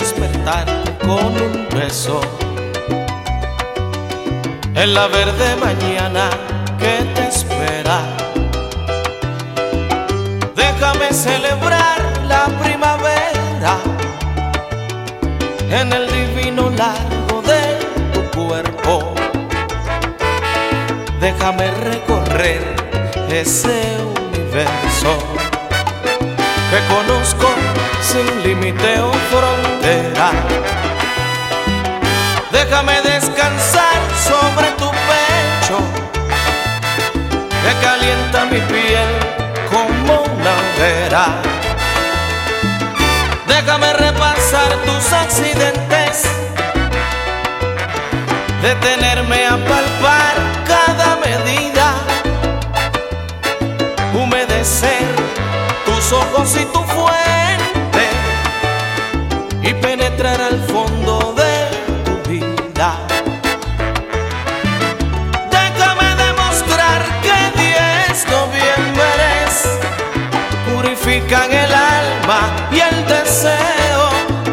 despertar con un beso en la verde mañana que te espera. Déjame celebrar la primavera en el divino largo de tu cuerpo. Déjame recorrer ese universo que conozco sin límite o frontera. Déjame descansar sobre tu pecho que calienta mi piel como una hoguera. Déjame repasar tus accidentes, detenerme a palpar cada medida, humedecer tus ojos y tu fuente y penetrar al fondo de tu vida. Déjame demostrar que 10 noviembres purifican el alma y el deseo,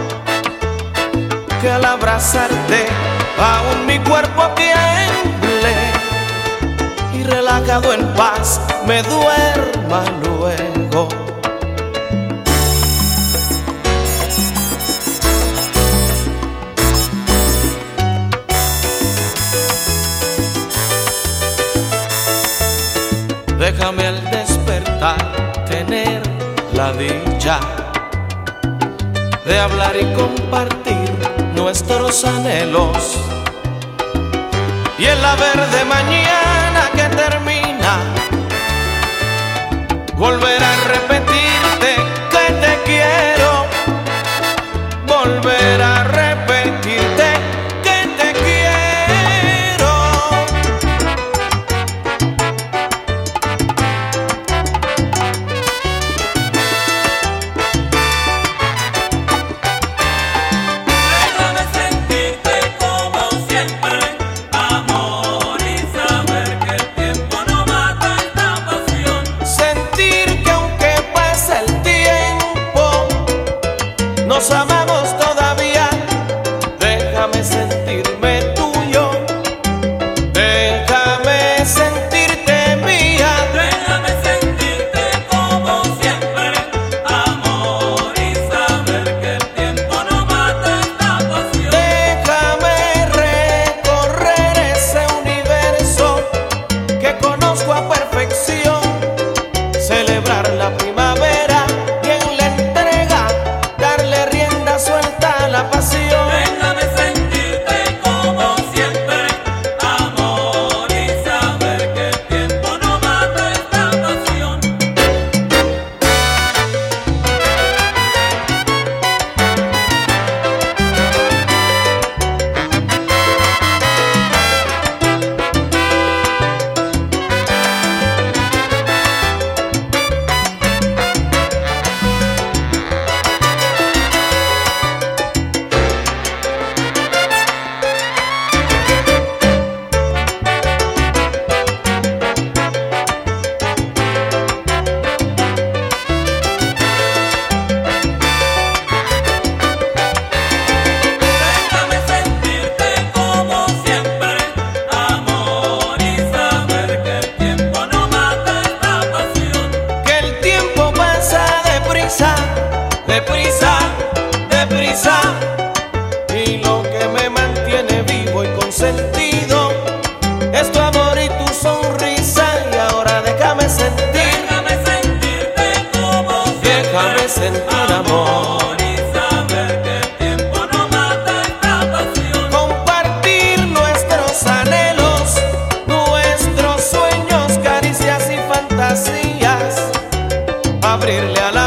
que al abrazarte aún mi cuerpo tiemble y relajado en paz me duerma luego. Déjame al despertar tener la dicha de hablar y compartir nuestros anhelos, y en la verde mañana que termina volver a repetirte que te quiero, volver a repetirte que te quiero. Nos amamos todavía, déjame sentirme tuyo, déjame sentirte mía. Déjame sentirte como siempre, amor, y saber que el tiempo no mata esta pasión. Déjame recorrer ese universo que conozco a perfección, celebrar la primavera y en la entrega darle rienda suelta a la pasión. Déjame sentirte como siempre, amor, y saber que el tiempo no mata esta pasión. Déjame sentirte como siempre, amor, y saber que el tiempo no mata esta pasión. Que el tiempo pasa deprisa, deprisa, deprisa, y lo que me mantiene vivo y con sentido es tu amor y tu sonrisa. Y ahora déjame sentir, Déjame sentirte como siempre, déjame sentir amor, y saber que el tiempo no mata esta pasión. compartir nuestros anhelos, nuestros sueños, caricias y fantasías, abrirle a la